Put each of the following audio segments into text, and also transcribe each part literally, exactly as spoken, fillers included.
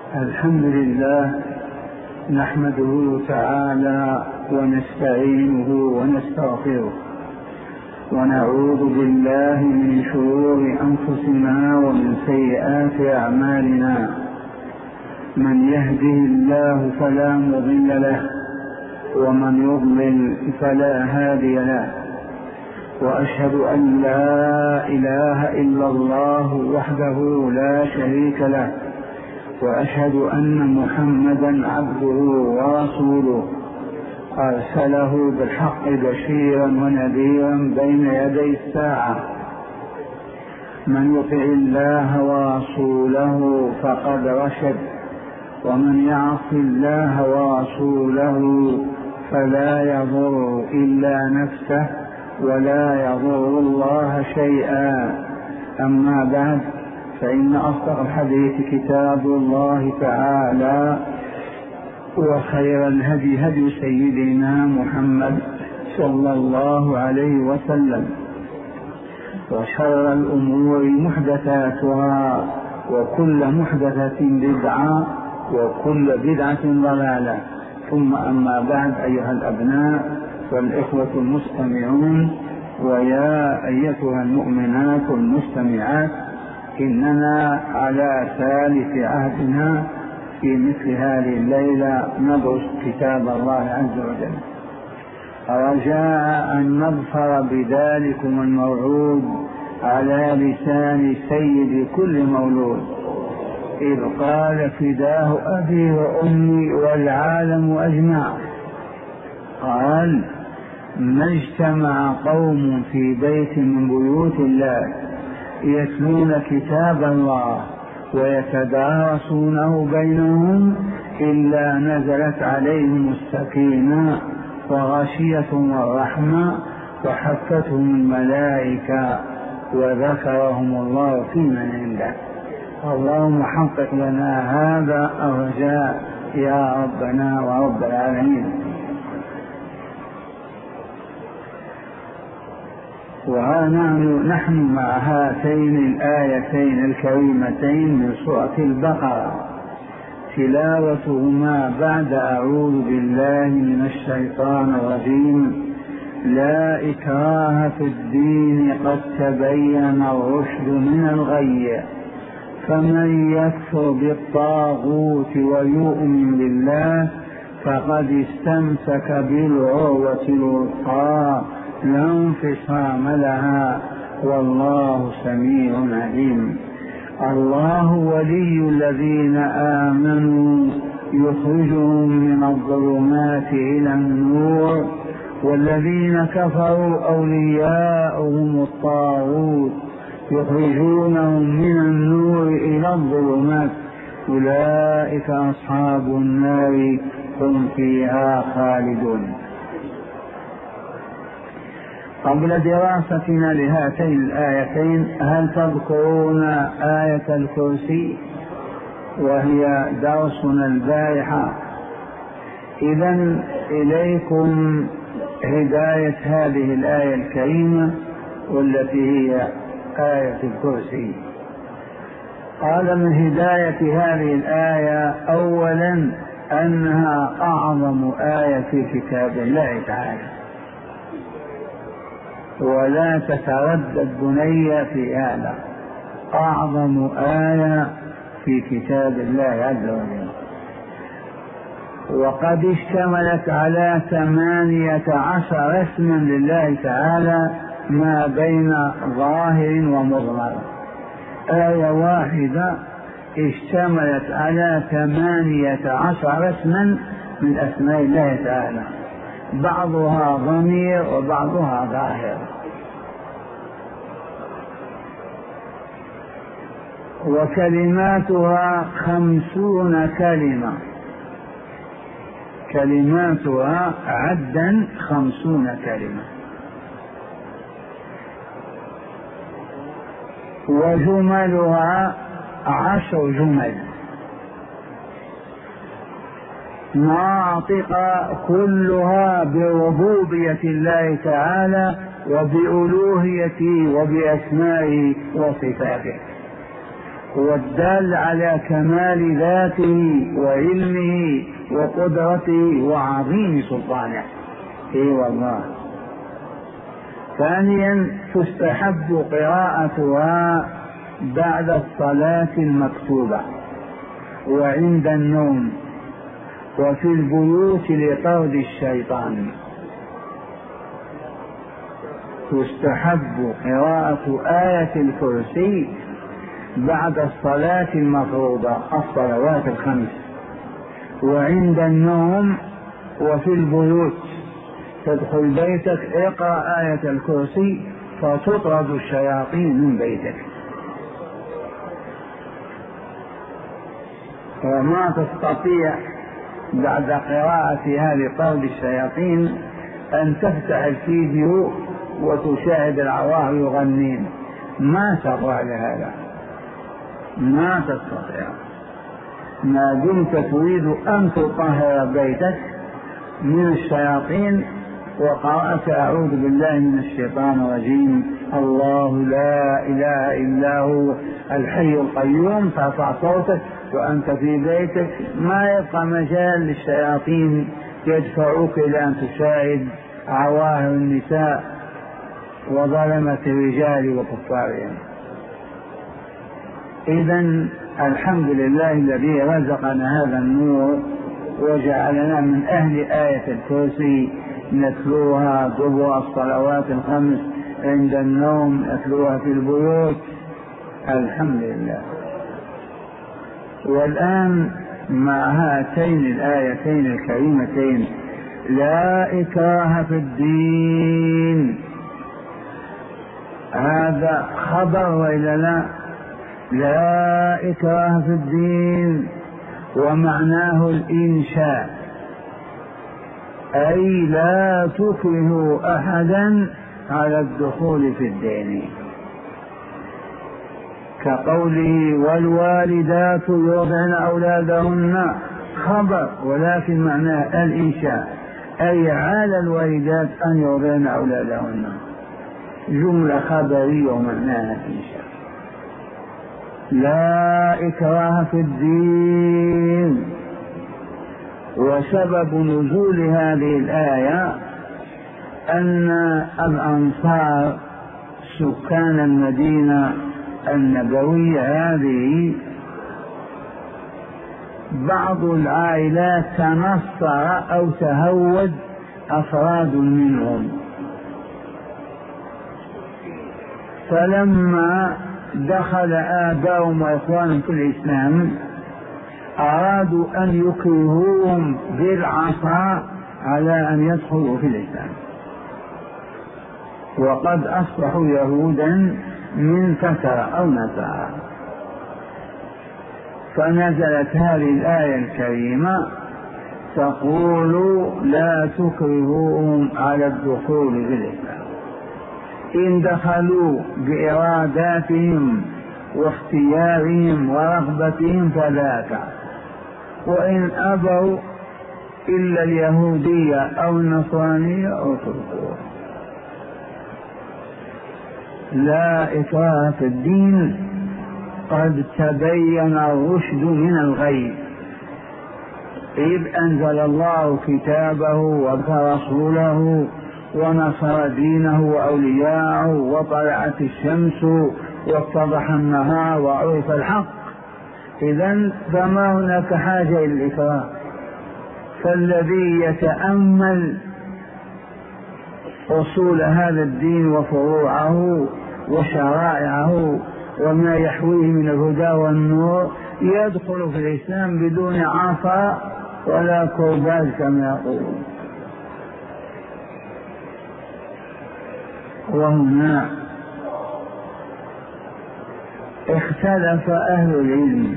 الحمد لله نحمده تعالى ونستعينه ونستغفره ونعوذ بالله من شرور أنفسنا ومن سيئات أعمالنا. من يهده الله فلا مضل له ومن يضلل فلا هادي له، وأشهد أن لا إله إلا الله وحده لا شريك له، وأشهد أن محمدا عبده ورسوله أرسله بالحق بشيرا ونذيرا بين يدي الساعة. من يطع الله ورسوله فقد رشد، ومن يعص الله ورسوله فلا يضر إلا نفسه ولا يضر الله شيئا. أما بعد، فإن أصدق الحديث كتاب الله تعالى، وخير الهدي هدي سيدنا محمد صلى الله عليه وسلم، وشر الأمور محدثاتها، وكل محدثة بدعة، وكل بدعة ضلالة. ثم أما بعد، أيها الأبناء والإخوة المستمعون، ويا أيتها المؤمنات المستمعات، إننا على ثالث عهدنا في مثل هذه الليلة ندرس كتاب الله عز وجل، رجاء أن نظفر بذلكم الموعود على لسان سيد كل مولود، إذ قال: فداه أبي وأمي والعالم أجمع. قال: ما اجتمع قوم في بيت من بيوت الله يتلون كتاب الله ويتدارسونه بينهم إلا نزلت عليهم السكينة وغشيتهم الرحمة وحفتهم الملائكة وذكرهم الله في من عنده. اللهم حقق لنا هذا الرجاء يا ربنا ورب العالمين. وها نحن مع هاتين الآيتين الكريمتين من سورة البقرة، تلاوتهما بعد أعوذ بالله من الشيطان الرجيم: لا إكراه في الدين قد تبين الرشد من الغي، فمن يكفر بالطاغوت ويؤمن بالله فقد استمسك بالعروة الوثقى لا انفصام لها، والله سميع عليم. الله ولي الذين آمنوا يخرجهم من الظلمات إلى النور، والذين كفروا أولياؤهم الطاغوت يخرجونهم من النور إلى الظلمات، أولئك أصحاب النار هم فيها خالدون. قبل دراستنا لهاتين الآيتين، هل تذكرون آية الكرسي وهي درسنا البارحة؟ إذن إليكم هداية هذه الآية الكريمة والتي هي آية الكرسي. قال: من هداية هذه الآية أولا أنها أعظم آية في كتاب الله تعالى، ولا تتردد بني في هذا، أعظم آية في كتاب الله عز وجل، وقد اشتملت على ثمانية عشر اسما لله تعالى ما بين ظاهر ومضمر. آية واحدة اشتملت على ثمانية عشر اسما من أسماء الله تعالى، بعضها ضمير وبعضها ظاهر. وكلماتها خمسون كلمة، كلماتها عدا خمسون كلمة. وجملها عشر جمل ناطقة كلها بربوبية الله تعالى وبألوهيته وبأسمائه وصفاته. والدال على كمال ذاته وعلمه وقدرته وعظيم سلطانه. اي والله. ثانيا تستحب قراءتها بعد الصلاة المكتوبة وعند النوم وفي البيوت لطرد الشيطان. تستحب قراءة آية الكرسي بعد الصلاة المفروضة الصلوات الخمس وعند النوم وفي البيوت. تدخل بيتك اقرأ آية الكرسي فتطرد الشياطين من بيتك. وما تستطيع بعد قراءة هذه طرد الشياطين أن تفتح الفيديو وتشاهد العواه يغنين، ما تقوى لهذا، ما تستطيع. ما دمت تريد أن تطهر بيتك من الشياطين وقرأت أعوذ بالله من الشيطان الرجيم الله لا إله إلا هو الحي القيوم، ترفع صوتك وأنت في بيتك، ما يبقى مجال للشياطين يدفعوك إلى أن تشاهد عواهر النساء وظلمة الرجال وكفارهم. إذن الحمد لله الذي رزقنا هذا النور وجعلنا من أهل آية الكرسي نتلوها دبر الصلوات الخمس، عند النوم نتلوها في البيوت. الحمد لله. والآن مع هاتين الآيتين الكريمتين لا إكراه في الدين، هذا خبر وإلا لا؟ لا إكراه في الدين ومعناه الإنشاء، أي لا تكرهوا أحدا على الدخول في الدين، كقوله والوالدات يرضعن أولادهن، خبر ولكن معناه الإنشاء، أي على الوالدات أن يرضعن أولادهن، جملة خبرية ومعناها الإنشاء. لا إكراه في الدين. وسبب نزول هذه الآية أن الأنصار سكان المدينة النبوية هذه بعض العائلات تنصر أو تهود أفراد منهم، فلما دخل آباؤهم وإخوانهم في الإسلام أرادوا أن يكرهوهم بالعصا على أن يدخلوا في الإسلام، وقد أصبحوا يهودا من فترة أو نصارى. فنزلت هذه الآية الكريمة تقول لا تكرهوهم على الدخول في الإسلام، إن دخلوا بإراداتهم واختيارهم ورغبتهم فذاك، وإن أبوا إلا اليهودية أو النصرانية أو تركوها. لا إكراه في الدين، قد تبين الرشد من الغي، إذ أنزل الله كتابه ورسوله ونصر دينه وأولياءه وطلعت الشمس واتضح النهار وعرف الحق. إذن فما هناك حاجة إلى الإكراه. فالذي يتأمل أصول هذا الدين وفروعه وشرائعه وما يحويه من الهدى والنور يدخل في الإسلام بدون عصا ولا كرباج كما يقولون. وهنا اختلف أهل العلم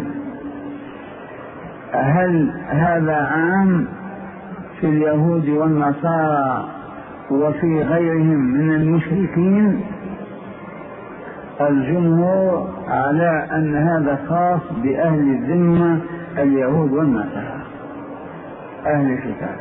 هل هذا عام في اليهود والنصارى وفي غيرهم من المشركين؟ الجمهور على أن هذا خاص بأهل الذمة اليهود والنصارى أهل الكتاب.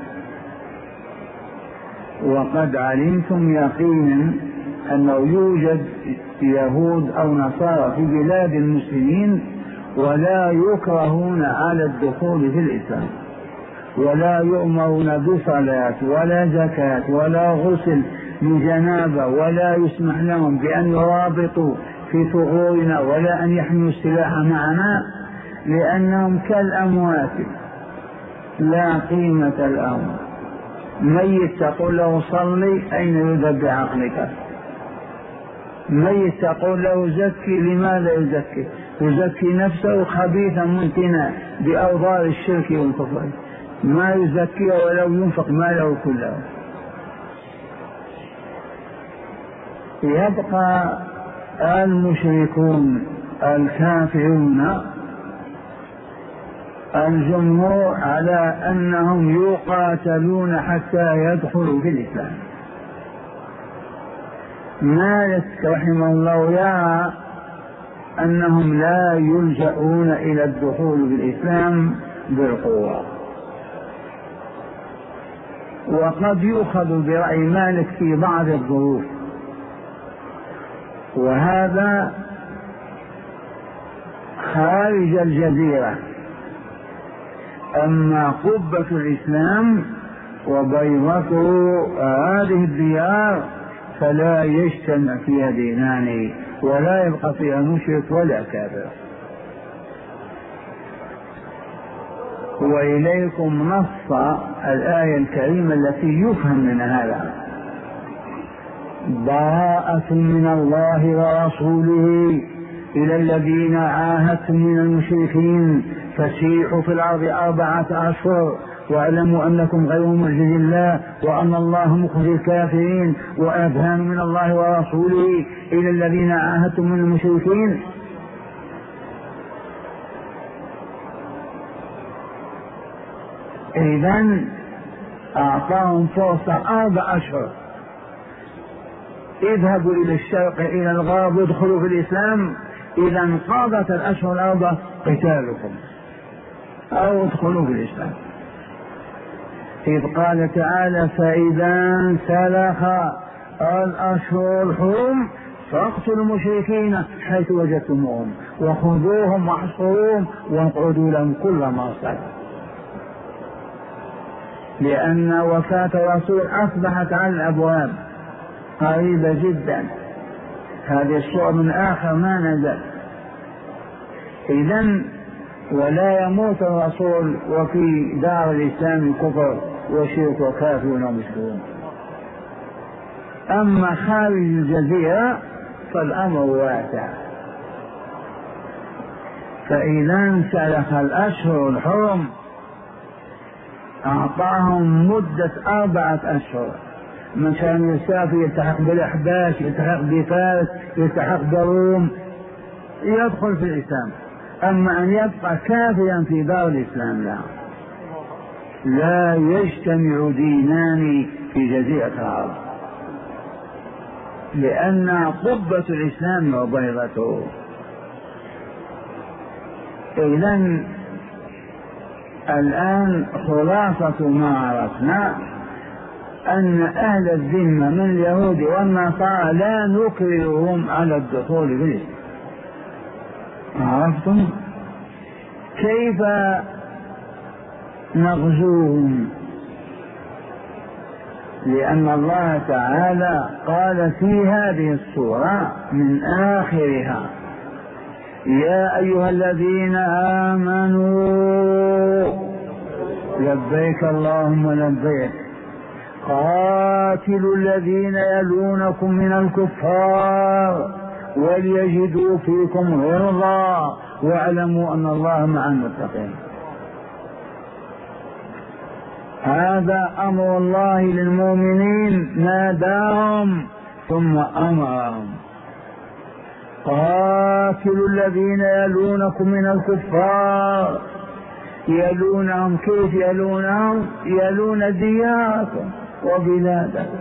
وقد علمتم يقينا أنه يوجد يهود أو نصارى في بلاد المسلمين ولا يكرهون على الدخول في الإسلام، ولا يؤمرون بصلاة ولا زكاة ولا غسل لجنابة، ولا يسمح لهم بأن يرابطوا في ثغورنا ولا أن يحملوا السلاح معنا، لأنهم كالأموات لا قيمة لهم. ميت تقول له صلي، أين يذهب بعقلك؟ ميت تقول له زكي، لماذا يزكي؟ يزكي نفسه خبيثا منتنا بأوضار الشرك والكفر، ما يزكي ولو ينفق ماله كله. يبقى المشركون الكافرون الجمهور على أنهم يقاتلون حتى يدخلوا في الإسلام. مالك رحمه الله يرى أنهم لا يلجؤون إلى الدخول في الإسلام بالقوة، وقد يؤخذ برأي مالك في بعض الظروف، وهذا خارج الجزيرة. أما قبة الإسلام وبيضته هذه الديار فلا يجتمع فيها دينان، ولا يبقى فيها مشرك ولا كافر. وإليكم نص الآية الكريمة التي يفهم من هذا: براءة من الله ورسوله إلى الذين عاهدتم من المشركين فسيحوا في الأرض أربعة أشهر واعلموا أنكم غير معجز الله وأن الله مخزي الكافرين، وأذهان من الله ورسوله إلى الذين عاهدتم من المشركين. إذن أعطاهم فرصة أربع أشهر، اذهبوا إلى الشرق إلى الغرب وادخلوا في الإسلام. إذا انقضت الأشهر الأربع قتالكم أو ادخلوا في الإسلام. إذ قال تعالى: فإذا انسلخ الأشهر الحرم فاقتلوا المشركين حيث وجدتموهم وخذوهم واحصروهم واقعدوا لهم كل مرصد. لأن وفاة الرسول أصبحت على الأبواب قريبة جدا، هذه الصورة من آخر ما نزل. إذن ولا يموت الرسول وفي دار الإسلام كفر وشرك وكافرون ومشركون. أما خارج الجزيرة فالأمر واسع. فإذا انسلخ الأشهر الحرم أعطاهم مدة أربعة أشهر. من كان يسافر يلتحق بالأحباش، يلتحق بفارس، يلتحق بالروم، يدخل في الإسلام. أما أن يبقى كافرا في دار الإسلام لا، لا يجتمع دينان في جزيرة العرب، لأن قبة الإسلام وبيضته. إذن الآن خلاصة ما عرفنا أن أهل الذمة من اليهود والنصارى لا نكرههم على الدخول في الإسلام. عرفتم كيف نغزوهم؟ لأن الله تعالى قال في هذه السورة من آخرها: يا أيها الذين آمنوا لبيك اللهم لبيك قاتلوا الذين يلونكم من الكفار وليجدوا فيكم غلظة واعلموا أن الله مع المتقين. هذا أمر الله للمؤمنين، ناداهم ثم أمرهم: قاتلوا الذين يلونكم من الكفار. يلونهم كيف يلونهم؟ يلون دياركم وبلادكم.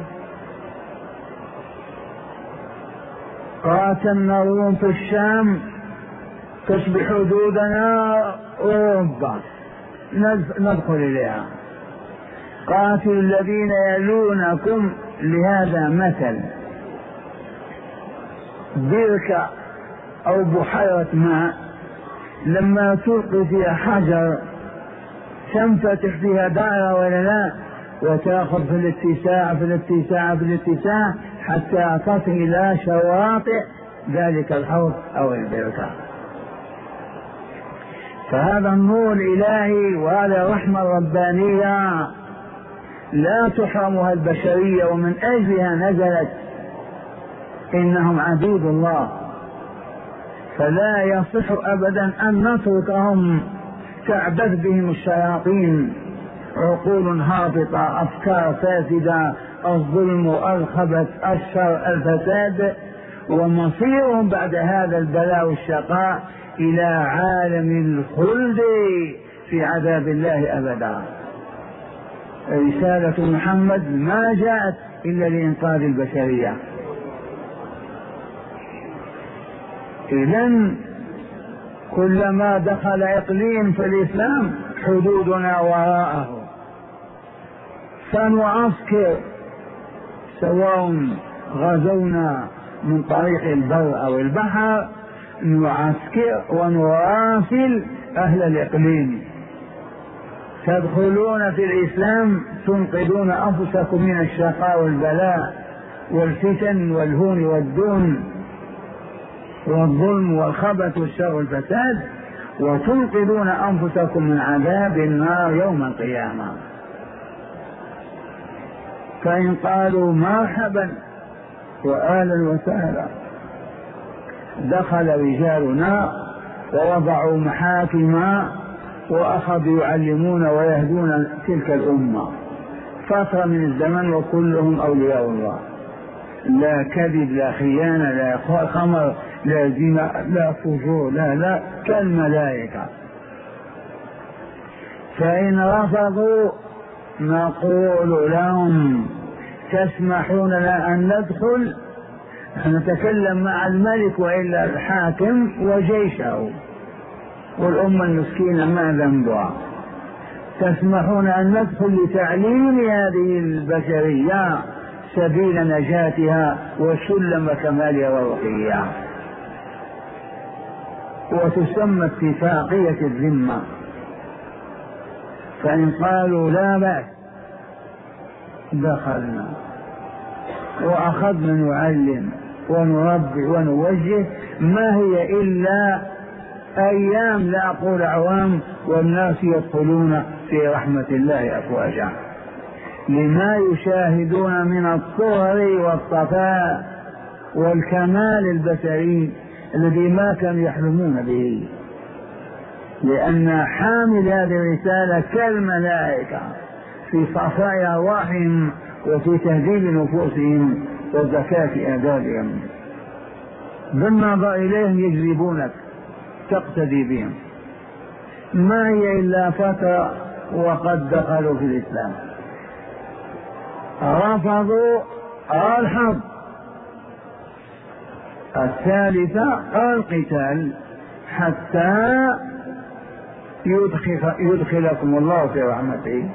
قاتلنا الروم في الشام تصبح حدودنا أوروبا ندخل إليها. قاتلوا الذين يلونكم، لهذا مثل بركة أو بحيرة ماء لما تلقي فيها حجر تنفتح فيها دائرة ولا لا، وتأخذ في الاتساع في الاتساع في الاتساع حتى تصل إلى شواطئ ذلك الحوض أو البركة. فهذا النور الإلهي وهذه الرحمة الربانية لا تحرمها البشرية، ومن أجلها نزلت. إنهم عبيد الله، فلا يصح أبدا أن نتركهم تعبث بهم الشياطين، عقول هابطة، أفكار فاسدة، الظلم الخبث الشر الفساد، ومصيرهم بعد هذا البلاء والشقاء إلى عالم الخلد في عذاب الله أبدا. رسالة محمد ما جاءت إلا لإنقاذ البشرية. إذن كلما دخل إقليم في الإسلام حدودنا وراءه، فنعسكر سواء غزونا من طريق البر أو البحر، نعسكر ونراسل أهل الإقليم. تدخلون في الإسلام تنقذون أنفسكم من الشقاء والبلاء والفتن والهون والدون والظلم والخبث والشر والفساد، وتنقذون أنفسكم من عذاب النار يوم القيامة. فإن قالوا مرحبا وأهلا وسهلا، دخل رجالنا ووضعوا محاكم وأخذوا يعلمون ويهدون تلك الأمة فترة من الزمن، وكلهم أولياء الله، لا كذب لا خيانة لا خمر لا زنا لا فجور لا لا كالملائكة. فإن رفضوا نقول لهم تسمحون لنا أن ندخل نتكلم مع الملك وإلا الحاكم وجيشه، والأمة المسكينة ما ذنبها، تسمحون أن ندخل لتعليم هذه البشرية سبيل نجاتها وسلم كمالها ورقيها، وتسمى اتفاقية الذمة. فإن قالوا لا بأس دخلنا وأخذنا نعلم ونربي ونوجه، ما هي إلا أيام لا أقول أعوام، والناس يدخلون في رحمة الله أفواجا لما يشاهدون من الطهر والصفاء والكمال البشري الذي ما كانوا يحلمون به، لأن حامل هذه الرسالة كالملائكة في صفاء أرواحهم وفي تهذيب نفوسهم وزكاة آدابهم. بالنظر إليهم يجذبونك تقتدي بهم، ما هي إلا فترة وقد دخلوا في الإسلام. رفضوا الحرب، الثالثة القتال حتى يدخل يدخلكم الله في رحمته،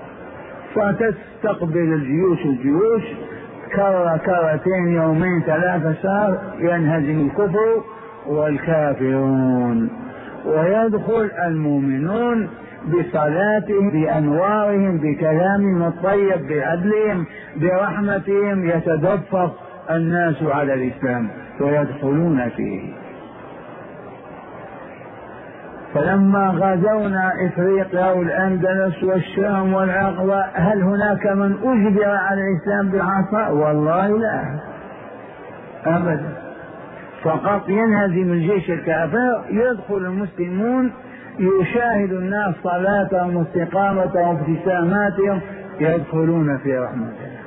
فتستقبل الجيوش الجيوش كرة كرتين يومين ثلاثة شهر ينهزم الكفر والكافرون، ويدخل المؤمنون بصلاتهم بأنوارهم بكلامهم الطيب بعدلهم برحمتهم، يتدفق الناس على الإسلام ويدخلون فيه. فلما غزونا إفريقيا والأندلس والشام والعراق، هل هناك من أجبر على الإسلام بالعصا؟ والله لا أبدا، فقط ينهزم الجيش الكافر، يدخل المسلمون يشاهد الناس صلاتهم واستقامتهم وابتساماتهم، يدخلون في رحمة الله.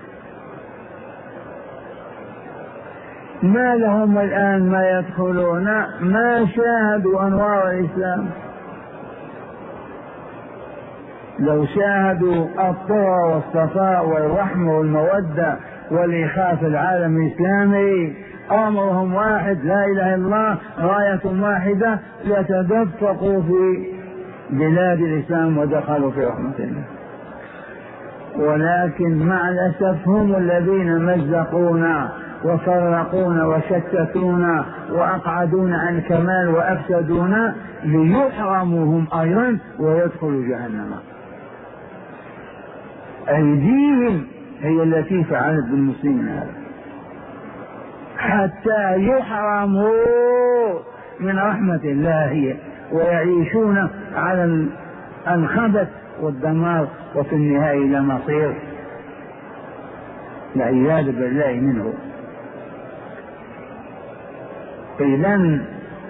ما لهم الآن ما يدخلون؟ ما شاهدوا أنوار الإسلام. لو شاهدوا الطهر والصفاء والرحمة والمودة والإخاء في العالم الإسلامي، أمرهم واحد لا إله إلا الله، غاية واحدة، يتدفقوا في بلاد الإسلام ودخلوا في رحمة الله. ولكن مع الأسف هم الذين مزقونا وفرقونا وشتتونا وأقعدونا عن الكمال وأفسدونا، ليحرموا هم أيضا ويدخلوا جهنم. أيديهم هي التي فعلت بالمسلمين هذا حتى يحرموا من رحمة الله ويعيشون على الخبث والدمار، وفي النهاية إلى مصير والعياذ بالله منه. إذن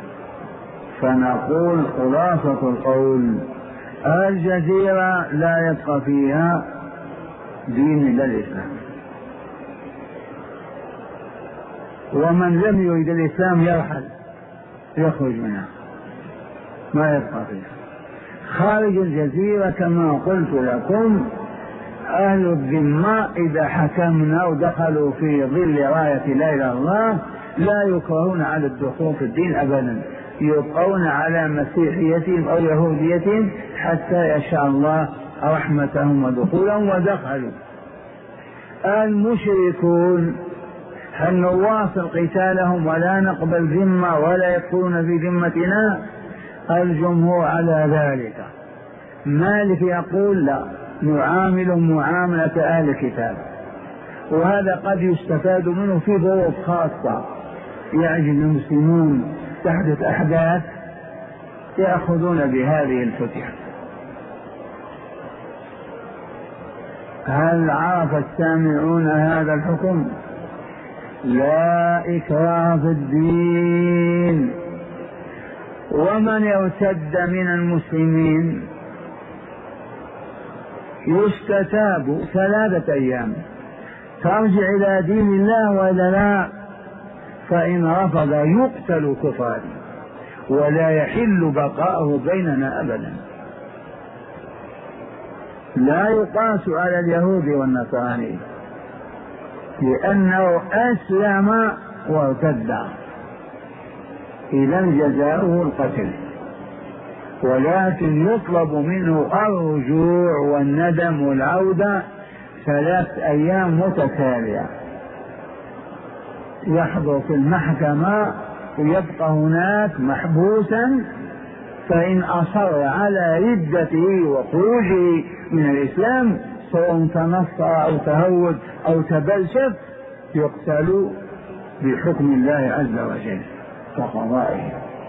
فنقول خلاصة القول: الجزيرة لا يبقى فيها دين إلا الإسلام، ومن لم يريد الإسلام يرحل يخرج منها، ما يبقى فيها. خارج الجزيرة كما قلت لكم أهل الذمة إذا حكمنا ودخلوا في ظل راية لا إله إلا الله لا يكرهون على الدخول في الدين أبدا، يبقون على مسيحيتهم أو يهوديتهم حتى يشاء الله رحمتهم ودخولهم، ودخلوا. المشركون هل نواصل قتالهم ولا نقبل ذمة ولا يكون في ذمتنا؟ الجمهور على ذلك. مالك يقول لا، نعاملهم معاملة أهل الكتاب، وهذا قد يستفاد منه في ظروف خاصة يعجز المسلمون تحدث أحداث يأخذون بهذه الفتية. هل عرف السامعون هذا الحكم؟ لا إكراه في الدين. ومن يرتد من المسلمين يستتاب ثلاثة أيام، ترجع إلى دين الله وإلا لا، فإن رفض يقتل كفرا ولا يحل بقاؤه بيننا أبدا. لا يقاس على اليهود والنصارى لأنه أسلم وارتد، إذا جزاؤه القتل، ولكن يطلب منه الرجوع والندم والعودة ثلاث أيام متتالية، يحضر في المحكمة ويبقى هناك محبوسا، فإن أصر على ردته وخروجه من الإسلام سواء تنصر أو تهود أو تبلشف يقتل بحكم الله عز وجل وقضائه.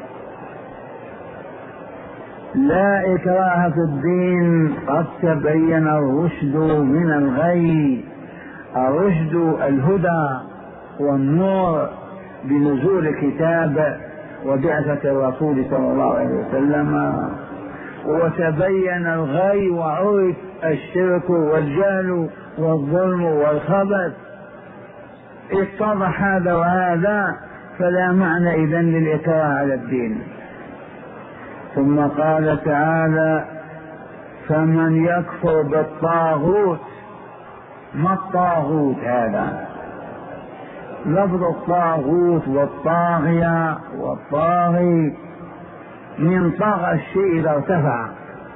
لا إكراه في الدين، قد تبين الرشد من الغي. الرشد الهدى والنور بنزول الكتاب وبعثة الرسول صلى الله عليه وسلم، وتبين الغي وعرف الشرك والجهل والظلم والخبث، اتضح هذا وهذا، فلا معنى إذن للإكراه على الدين. ثم قال تعالى: فمن يكفر بالطاغوت. ما الطاغوت هذا؟ لفظ الطاغوت والطاغية والطاغي من طغى الشيء إذا ارتفع،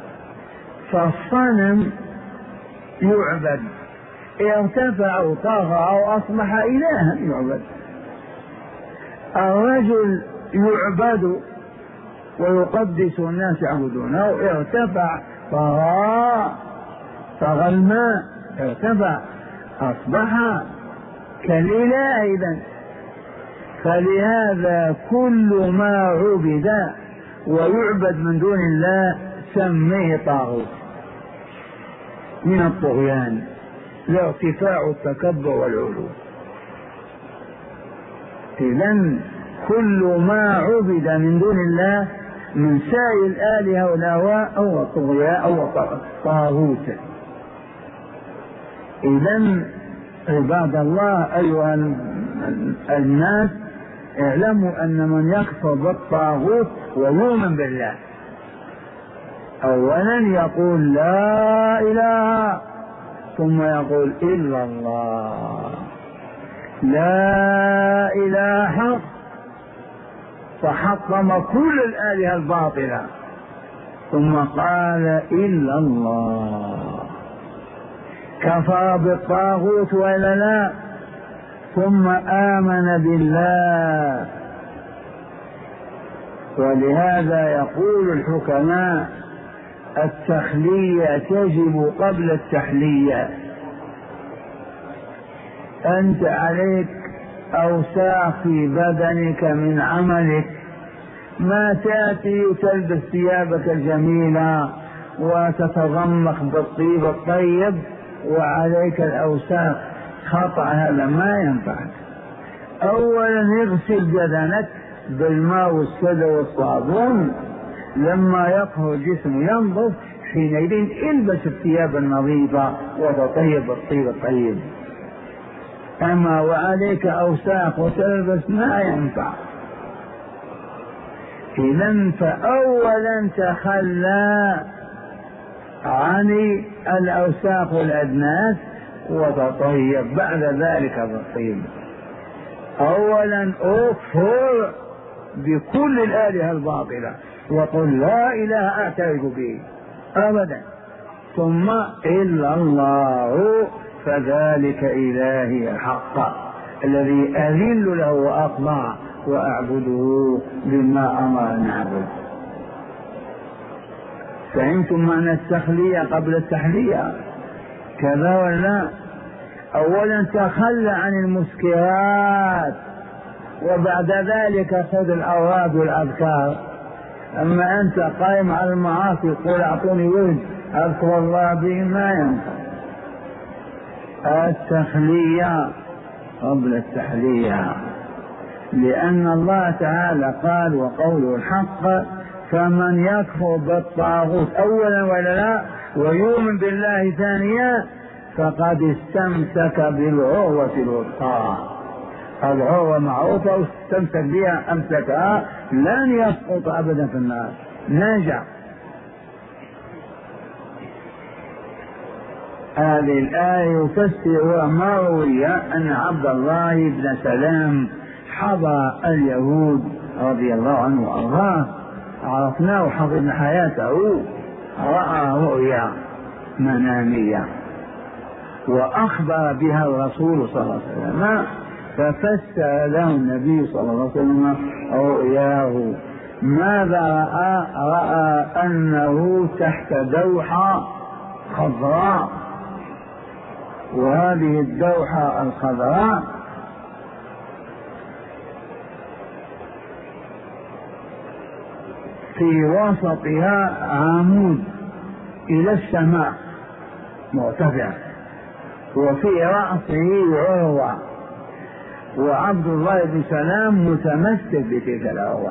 فالصنم يعبد، ارتفع أو طغى أو أصبح إلها يعبد. الرجل يعبد ويقدس الناس يعبدونه، ارتفع طغى، طغى الماء ارتفع أصبح كالإله أيضا. فلهذا كل ما عبد ويعبد من دون الله سميه طاغوت من الطغيان، لارتفاع التكبر والعلو. إذن كل ما عبد من دون الله من سائر الآلهة والأهواء أو الطغيان أو طاغوت. إذن عباد الله أيها الناس، اعلموا أن من يكفر بالطاغوت ويؤمن بالله أولا يقول لا إله، ثم يقول إلا الله، لا إله حق، فحطم كل الآلهة الباطلة، ثم قال إلا الله، كفر بالطاغوت ولا لا، ثم آمن بالله ولهذا يقول الحكماء التخلية تجب قبل التحلية. أنت عليك أوساخ في بدنك من عملك، ما تأتي وتلبس ثيابك الجميلة وتتضمخ بالطيب الطيب وعليك الأوساخ، خطأ، هذا ما ينفعك. أولا اغسل بدنك بالماء والسدى والصابون، لما يطهر الجسم ينظف حينئذ البس الثياب النظيفة وتطيب الطيب الطيب. أما وعليك أوساخ وتلبس ما ينفع. إذن فأولا تخلى عن الأوساخ والأدناس وتطيب بعد ذلك بالطيب. أولا أكفر بكل الآلهة الباطلة وقل لا إله أعترف به أبدا، ثم إلا الله فذلك إلهي الحق الذي أذل له وأطمع وأعبده بما أمر أن أعبد. فهمتم معنى التخلية قبل التحلية كذا ولا؟ أولا تخلى عن المسكرات وبعد ذلك خذ الأوراد والأذكار. أما أنت قائم على المعاصي قل أعطوني ورد أذكر الله به، ما ينفع. التخلية قبل التحلية، لأن الله تعالى قال وقوله الحق فمن يكفر بالطاغوت أولا ولا لا ويؤمن بالله ثانيا فقد استمسك بالعروة الوثقى. العروة معروفة واستمسك بها أمسكها لن يسقط أبدا في النار، نجا. هذه الآية يفسر ما روي أن عبد الله بن سلام حضر اليهود رضي الله عنه وأرضاه، عرفناه حفظنا حياته، رأى رؤيا منامية وأخبر بها الرسول صلى الله عليه وسلم، ففسر له النبي صلى الله عليه وسلم رؤياه. ماذا رأى؟ رأى أنه تحت دوحة خضراء، وهذه الدوحة الخضراء في وسطها عمود إلى السماء مرتفع، وفي رأسه عروة، وعبد الله بن سلام متمسك بتلك العروة.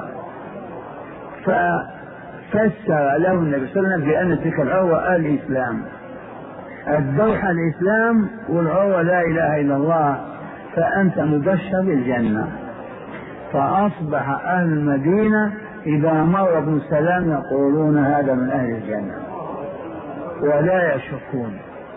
ففسر له النبي صلى الله عليه وسلم بأن تلك العروة الإسلام، الدوحة الإسلام والعروة لا إله إلا الله، فأنت مبشر بالجنة. فأصبح أهل المدينة إذا مر ابن سلام يقولون هذا من أهل الجنة ولا يشكون.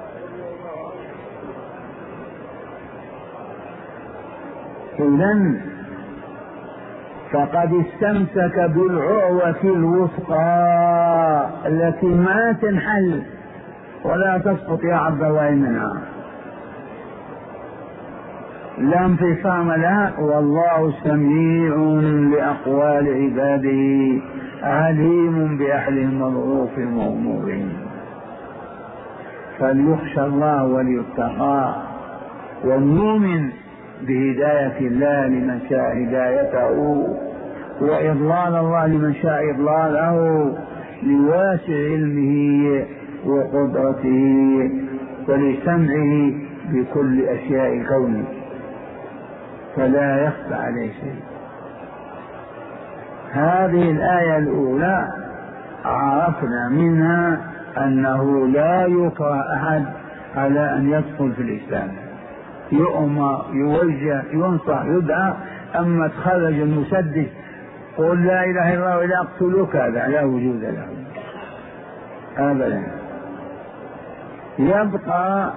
إذن فقد استمسك بالعروة الوثقى التي ما تنحل ولا تسقط يا عبد الله منها، لا انفصام لها، والله سميع لأقوال عباده عليم بأهلهم وظروفهم وأمورهم. فليخشى الله وليتقى وليؤمن بهداية الله لمن شاء هدايته وإضلال الله لمن شاء إضلاله، لواسع علمه وقدرته ولسمعه بكل أشياء كونه، فلا يخفى عليه شيء. هذه الآية الأولى عرفنا منها أنه لا يكره أحد على أن يدخل في الإسلام، يؤمر يوجه ينصح يدعى. أما تخرج المسدس قل لا إله إلا الله ولا أقتلك، هذا لا وجود له أبدا. يبقى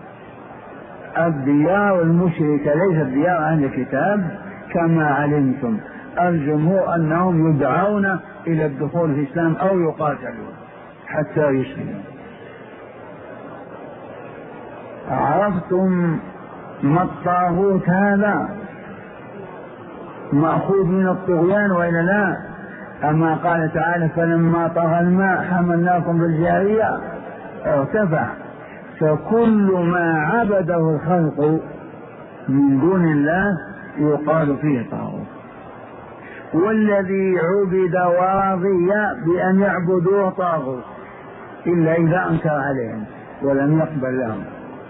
الديار المشركة ليست ديار أهل الكتاب كما علمتم، الجمهور أنهم يدعون إلى الدخول في الإسلام أو يقاتلون حتى يسلموا. عرفتم ما الطاغوت؟ هذا مأخوذ من الطغيان وإلا لا؟ أما قال تعالى فلما طغى الماء حملناكم بالجارية ارتفع. فكل ما عبده الخلق من دون الله يقال فيه طاغوت، والذي عبد ورضي بأن يعبدوه طاغوت إلا إذا أنكر عليهم ولم يقبل لهم.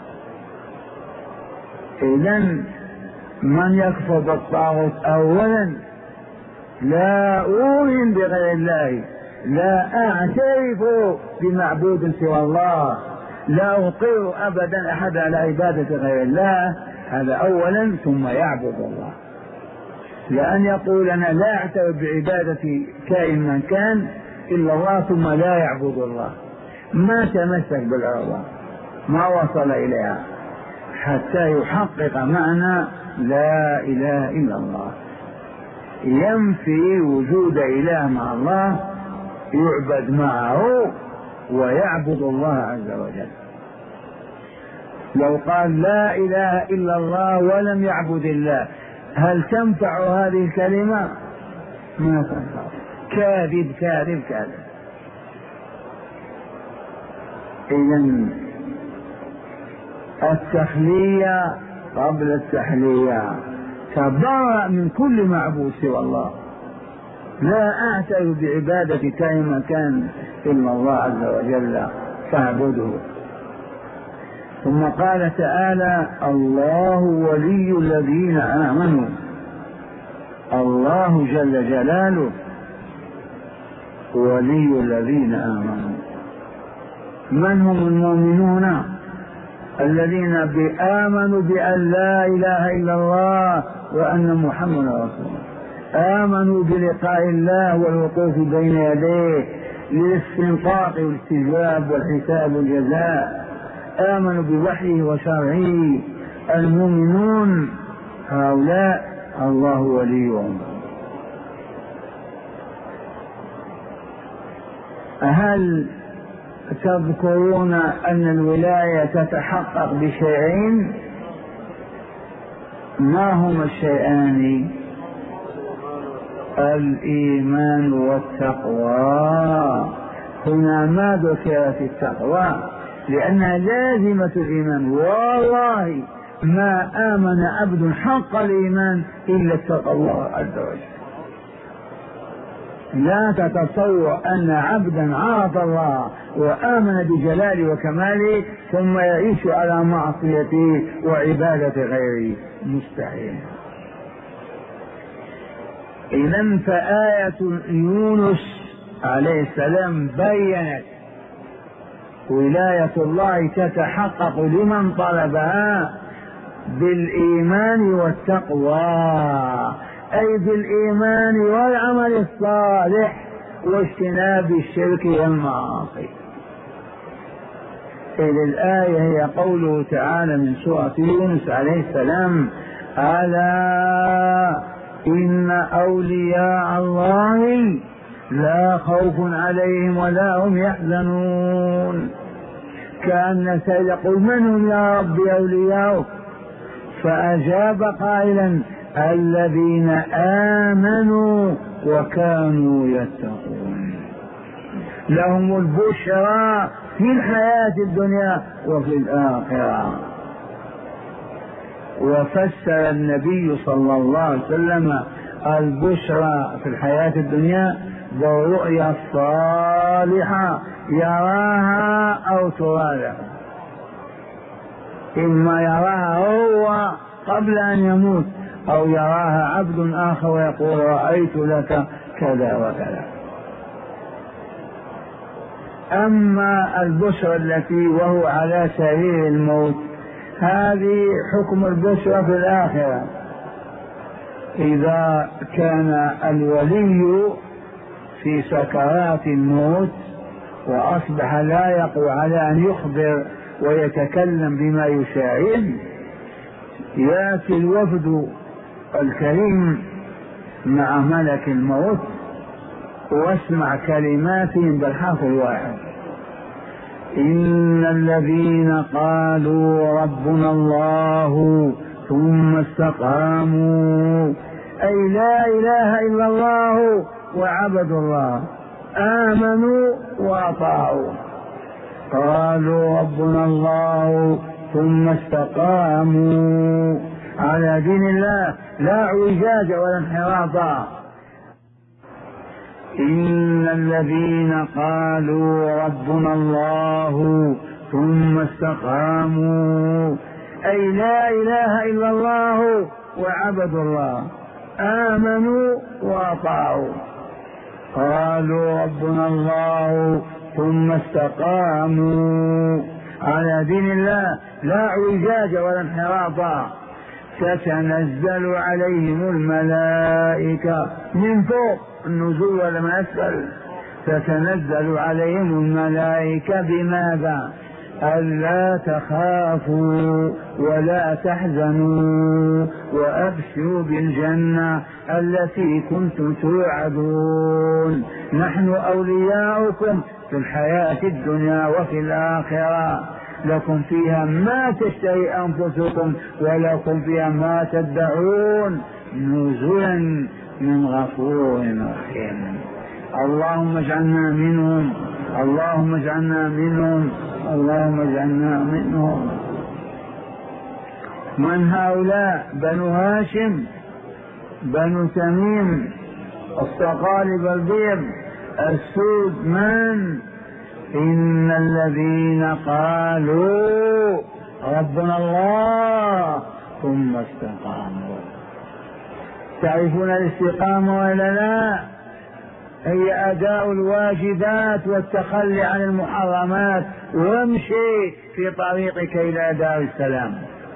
إذن من يكفر بالطاغوت أولا لا أؤمن بغير الله، لا أعترف بمعبود سوى الله، لا أقر أبدا أحد على عبادة غير الله، هذا أولا، ثم يعبد الله. لأن يقول أنا لا أعترف بعبادة كائن من كان إلا الله ثم لا يعبد الله، ما تمسك بالعروة، ما وصل إليها حتى يحقق معنى لا إله إلا الله، ينفي وجود إله مع الله، يعبد معه ويعبد الله عز وجل. لو قال لا إله إلا الله ولم يعبد الله هل تنفع هذه الكلمة؟ ما تنفع، كاذب كاذب كاذب. إذن التخلية قبل التحلية، تبرأ من كل معبود سوى الله، لا أعترف بعبادة كائن مكان إلا الله عز وجل فاعبده. ثم قال تعالى الله ولي الذين آمنوا، الله جل جلاله ولي الذين آمنوا. من هم المؤمنون؟ الذين آمنوا بأن لا إله إلا الله وأن محمد رسول الله، آمنوا بلقاء الله والوقوف بين يديه للاستنطاق والاستجاب والحساب والجزاء، آمنوا بوحيه وشرعه. المؤمنون هؤلاء الله وليهم. هل تذكرون أن الولاية تتحقق بشيئين؟ ما هما الشيئان؟ الإيمان والتقوى. هنا ما ذكرت التقوى لأنها لازمة الإيمان، والله ما آمن عبد حق الإيمان إلا اتقى الله عز وجل. لا تتصور أن عبدا عرف الله وآمن بجلاله وكماله ثم يعيش على معصيته وعبادة غيره، مستحيل. إذن فآية يونس عليه السلام بيّنت ولاية الله تتحقق لمن طلبها بالإيمان والتقوى، أي بالإيمان والعمل الصالح واجتناب الشرك والمعاصي. إذ الآية هي قوله تعالى من سورة يونس عليه السلام ألا إن أولياء الله لا خوف عليهم ولا هم يحزنون. كأن سيقول من هم يا رب أولياؤك؟ فأجاب قائلا الذين آمنوا وكانوا يتقون، لهم البشرى في الحياة الدنيا وفي الآخرة. وفسر النبي صلى الله عليه وسلم البشرى في الحياة الدنيا بالرؤيا الصالحة يراها أو ترى له، إما يراها هو قبل أن يموت أو يراها عبد آخر ويقول رأيت لك كذا وكذا. أما البشرى التي وهو على سرير الموت هذه حكم البشرى في الآخرة. إذا كان الولي في سكرات الموت وأصبح لا يقوى على أن يخبر ويتكلم بما يشاهد، يأتي الوفد الكريم مع ملك الموت واسمع كلماتهم بالحرف الواحد: إن الذين قالوا ربنا الله ثم استقاموا، أي لا إله إلا الله وعبدوا الله، آمنوا وأطاعوا. قالوا ربنا الله ثم استقاموا على دين الله لا اعوجاج ولا انحراطا. إن الذين قالوا ربنا الله ثم استقاموا أي لا إله إلا الله وعبدوا الله، آمنوا وأطاعوا. قالوا ربنا الله ثم استقاموا على دين الله لا اعوجاج ولا انحراطا. تتنزل عليهم الملائكة من فوق النزول ولا من أسفل؟ تتنزل عليهم الملائكة بماذا؟ ألا تخافوا ولا تحزنوا وأبشروا بالجنة التي كنتم توعدون، نحن أولياؤكم في الحياة الدنيا وفي الآخرة، لكم فيها ما تشتهي أنفسكم ولكم فيها ما تدعون، نزلا من غفور رحيم. اللهم اجعلنا منهم، اللهم اجعلنا منهم، اللهم اجعلنا منهم. من هؤلاء؟ بنو هاشم، بنو تميم، الصقالب البيض، السود. من؟ إن الذين قالوا ربنا الله ثم استقاموا. تعرفون الاستقامة ولا لا؟ هي أداء الواجبات والتخلي عن المحرمات، وامشي في طريقك إلى دار السلام.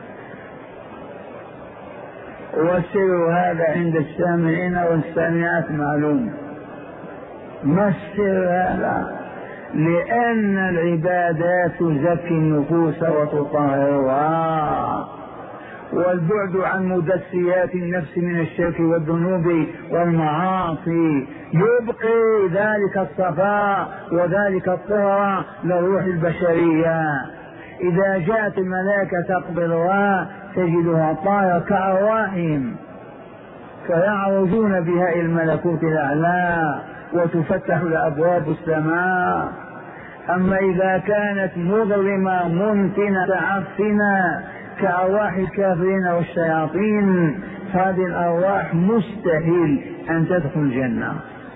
والسر هذا عند السامعين والسامعات معلوم. ما السر هذا؟ لأن العبادات تزكي النفوس وتطهرها، والبعد عن مدسيات النفس من الشرك والذنوب والمعاصي يبقي ذلك الصفاء وذلك الطهر للروح البشرية. إذا جاءت الملائكة تقبلها تجدها طاهرة كأرواحهم، فيعرجون بها إلى الملكوت الأعلى وتفتح لأبواب السماء. أما إذا كانت مظلمة منتنة تعفنة كأرواح الكافرين والشياطين، هذه الأرواح مستحيل أن تدخل الجنة.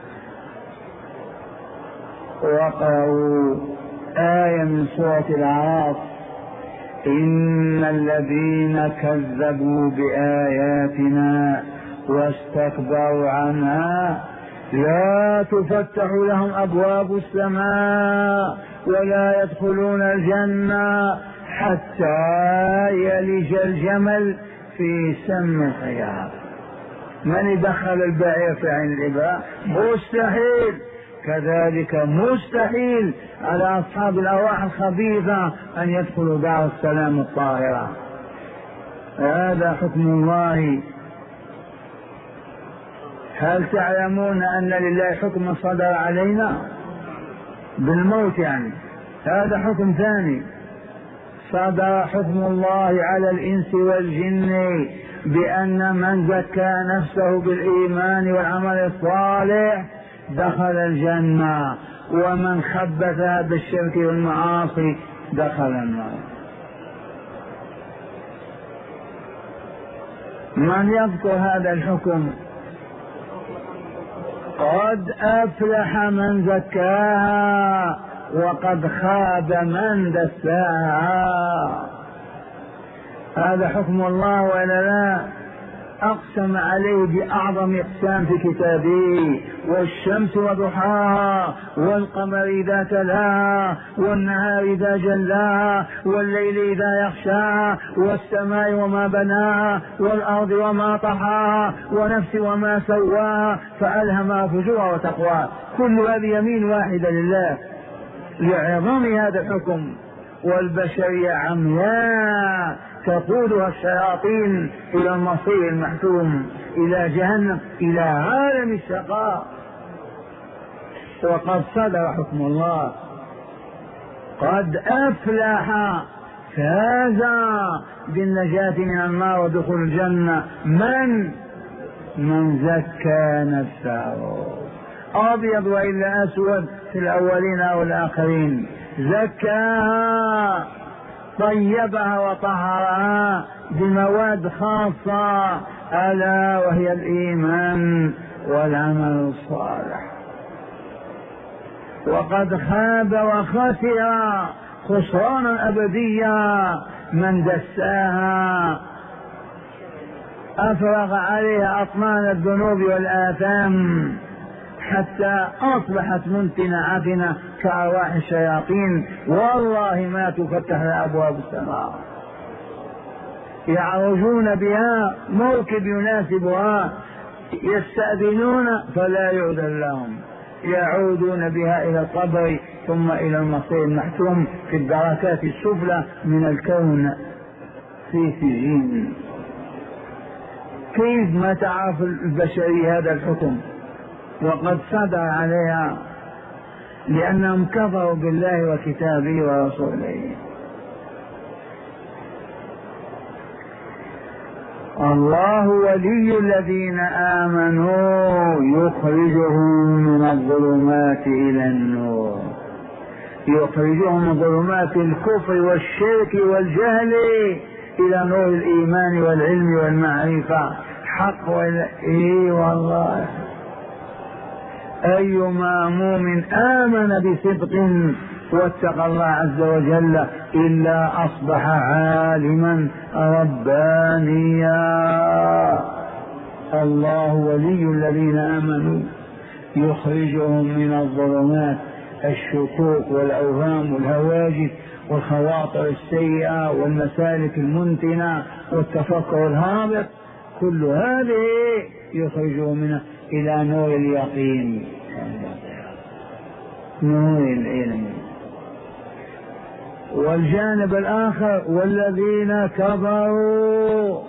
وقرأوا آية من سورة الأعراف: إن الذين كذبوا بآياتنا واستكبروا عنها لا تفتح لهم أبواب السماء ولا يدخلون الجنة حتى يلج الجمل في سم الخياط. من يدخل البعير في عين الإبرة؟ مستحيل. كذلك مستحيل على أصحاب الأرواح الخبيثة أن يدخلوا دار السلام الطاهرة. هذا حكم الله. هل تعلمون أن لله حكم صدر علينا بالموت؟ يعني هذا حكم ثاني. صدر حكم الله على الإنس والجن بأن من زكى نفسه بالإيمان والعمل الصالح دخل الجنة، ومن خبثها بالشرك والمعاصي دخل النار. من يذكر هذا الحكم؟ قد أفلح من زكاها وقد خاب من دساها. هذا حكم الله ولا لا؟ أقسم عليه بأعظم إقسام في كتابه: والشمس وضحاها والقمر إذا تلاها والنهار إذا جلاها والليل إذا يغشاها والسماء وما بناها والأرض وما طحاها ونفس وما سواها فألهمها فجورها وتقواها. كل هذه يمين واحدة لله لعظم هذا الحكم، والبشرية عمياء تقودها الشياطين إلى المصير المحتوم، إلى جهنم، إلى عالم الشقاء. وقد صدر حكم الله: قد أفلح، فاز بالنجاة من النار ودخول الجنة من من زكى نفسه أبيض وإلا أسود في الأولين أو الآخرين. زكاها طيبها وطهرها بمواد خاصة ألا وهي الإيمان والعمل الصالح. وقد خاب وخسر خسرانا أبديا من دساها أفرغ عليها أطنان الذنوب والآثام حتى أصبحت منتنة عفنة كأرواح الشياطين، والله ما تفتح لها أبواب السماء. يعرجون بها موكب يناسبها، يستأذنون فلا يؤذن لهم، يعودون بها إلى القبر ثم إلى المصير المحتوم في الدركات السفلى من الكون في سجين. كيف ما تعرف البشرية هذا الحكم وقد صدر عليها؟ لأنهم كفروا بالله وكتابه ورسوله. الله ولي الذين آمنوا يخرجهم من الظلمات إلى النور، يخرجهم من ظلمات الكفر والشرك والجهل إلى نور الإيمان والعلم والمعرفة. حق إيه والله، أي مأموم آمن بصدق واتقى الله عز وجل إلا أصبح عالما ربانيا. الله ولي الذين آمنوا يخرجهم من الظلمات، الشكوك والأوهام والهواجس والخواطر السيئة والمسالك المنتنة والتفكر الهابط، كل هذه يخرجهم منه إلى نور اليقين، نور العلم. والجانب الآخر والذين كفروا،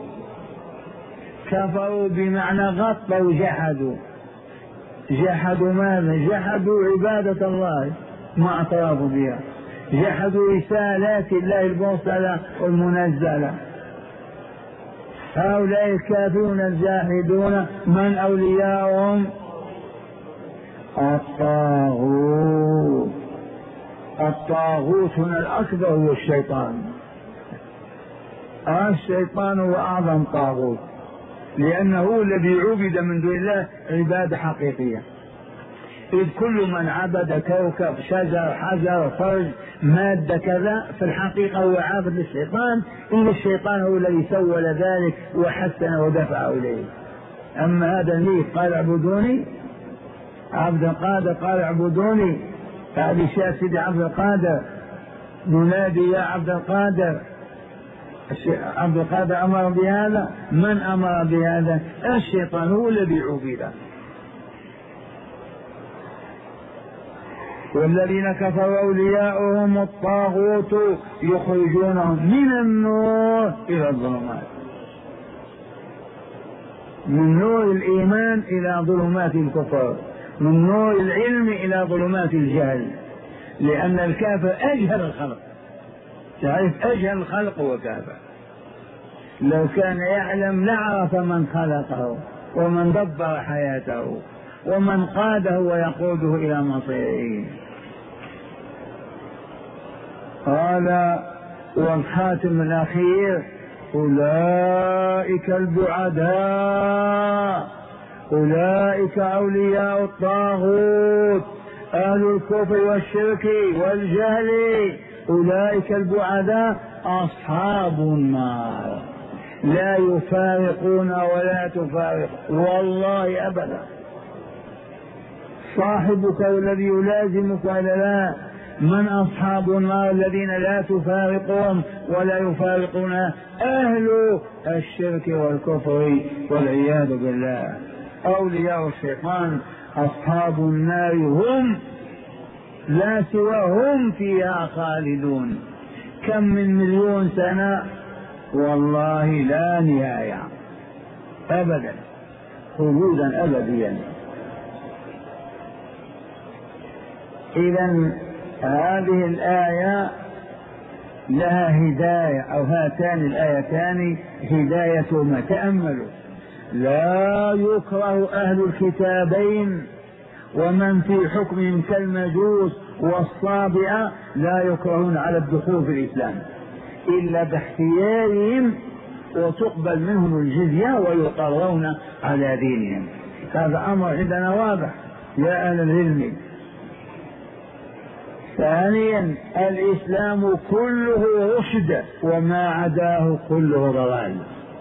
كفروا بمعنى غطوا وجحدوا. جحدوا ماذا؟ جحدوا عبادة الله ما اعترفوا بها، جحدوا رسالات الله المرسلة والمنزلة. هؤلاء الكافرون الجاحدون من أولياؤهم؟ الطاغوت. الطاغوت هنا الأكبر هو الشيطان. الشيطان هو أعظم طاغوت، لأنه الذي عبد من دون الله عبادة حقيقية. إذ كل من عبد كوكب شجر حجر فرج مادة كذا في الحقيقة هو عابد للشيطان، إن الشيطان هو الذي سول ذلك وحسن ودفع إليه. أما هذا الميت قال اعبدوني، عبد القادر قال اعبدوني، هذه شاة سيدي عبد القادر ننادي يا عبد القادر. عبد القادر أمر بهذا؟ من أمر بهذا؟ الشيطان هو الذي عبد. والذين كفروا أولياؤهم الطاغوت يخرجونهم من النور إلى الظلمات، من نور الإيمان إلى ظلمات الكفر، من نور العلم إلى ظلمات الجهل. لأن الكافر أجهل الخلق، تعرف أجهل الخلق هو كافر. لو كان يعلم لعرف من خلقه ومن دبر حياته ومن قاده ويقوده إلى مصيره. قال والخاتم الأخير أولئك البعداء، أولئك أولياء الطاغوت أهل الكفر والشرك والجهل، أولئك البعداء أصحاب النار لا يفارقون ولا تفارق والله أبدا. صاحبك والذي يلازمك ولا لا؟ من أصحاب النار الذين لا تفارقهم ولا يفارقون؟ أهل الشرك والكفر والعياذ بالله. أولياء الشيطان أصحاب النار هم لا سوى هم فيها خالدون. كم من مليون سنة والله لا نهاية أبدا، خلودا أبديا. إذن هذه الآية لها هداية، أو هاتان الآيتان هدايتهما. تأملوا: لا يكره أهل الكتابين ومن في حكمهم كالمجوس والصابئة لا يكرهون على الدخول في الإسلام إلا باختيارهم، وتقبل منهم الجزية ويقرون على دينهم. هذا أمر عندنا واضح يا أهل العلم. ثانيا الإسلام كله رشد وما عداه كله ضلال.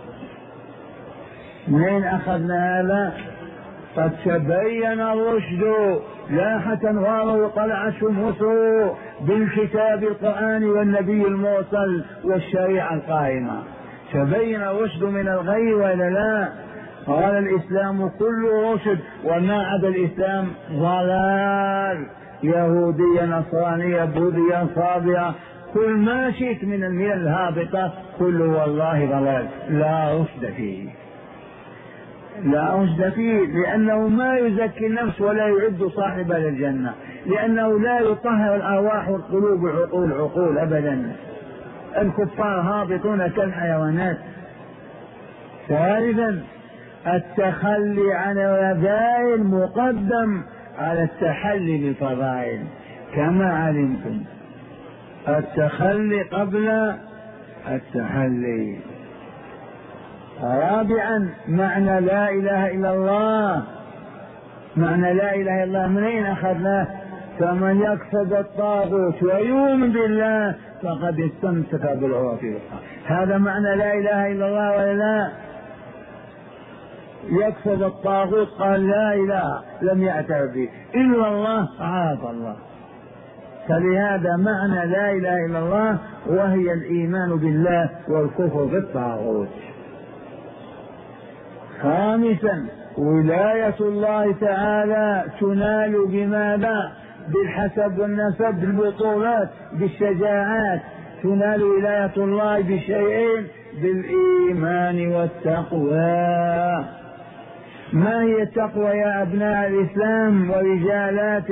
منين أخذنا هذا؟ قد تبين الرشد لاحة واروا طلع شموسه بالكتاب القرآن والنبي المرسل والشريعة القائمة. تبين الرشد من الغي ولا لا؟ قال الإسلام كله رشد وما عدا الإسلام ضلال، يهودية نصرانية بوذية صابئة، كل ما شئت من الملل الهابطة كله والله ضلال لا رشد فيه، لا رشد فيه، لأنه ما يزكي النفس ولا يعد صاحبها للجنة، لأنه لا يطهر الأرواح والقلوب والعقول عقول أبدا. الكفار هابطون كالحيوانات. ثالثا التخلي عن الرذائل مقدم على التحلي بالفضائل كما علمتم، التخلي قبل التحلي. رابعا معنى لا إله إلا الله. معنى لا إله إلا الله منين أخذناه؟ فمن يكفر بالطاغوت ويؤمن بالله فقد استمسك بالعروة الوثقى. هذا معنى لا إله إلا الله ولا لا؟ يكفر بالطاغوت قال لا إله لم يعترف به إلا الله عاف الله. فلهذا معنى لا إله إلا الله وهي الإيمان بالله والكفر بالطاغوت. خامسا ولاية الله تعالى تنال بماذا؟ بالحسب والنسب، بالبطولات، بالشجاعات. تنال ولاية الله بشيئين: بالإيمان والتقوى. ما هي التقوى يا أبناء الإسلام ورجالاته؟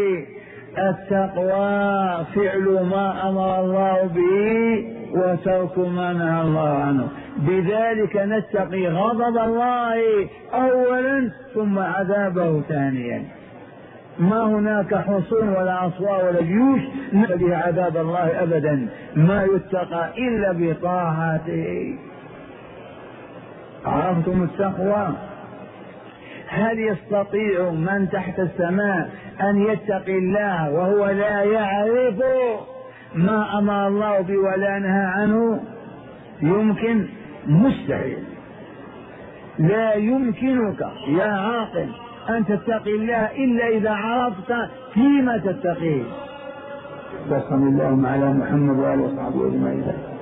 التقوى فعل ما أمر الله به وترك ما نهى الله عنه، بذلك نتقي غضب الله أولا ثم عذابه ثانيا. ما هناك حصون ولا أسوار ولا جيوش نبي عذاب الله أبدا، ما يتقى إلا بطاعته. عرفتم التقوى؟ هل يستطيع من تحت السماء أن يتقي الله وهو لا يعرف ما أمر الله به ولا نهى عنه؟ يمكن؟ مستحيل. لا يمكنك يا عاقل أن تتقي الله إلا إذا عرفت فيما تتقيه. وصلى الله على محمد وآله وصحبه أجمعين.